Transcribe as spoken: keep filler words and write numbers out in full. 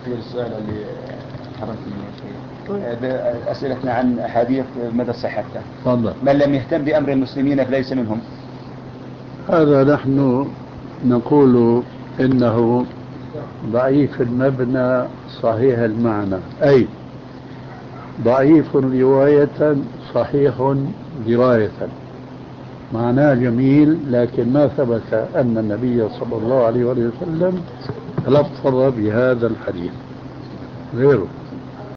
السؤال اللي حرمت منه يا شيخ، أسئلتنا عن أحاديث مدى صحتها. تفضل. من لم يهتم بأمر المسلمين فليس منهم. هذا نحن نقول إنه ضعيف المبنى صحيح المعنى، أي ضعيف رواية صحيح دراية. معناه جميل، لكن ما ثبت أن النبي صلى الله عليه وسلم تلفظ بهذا الحديث غيره.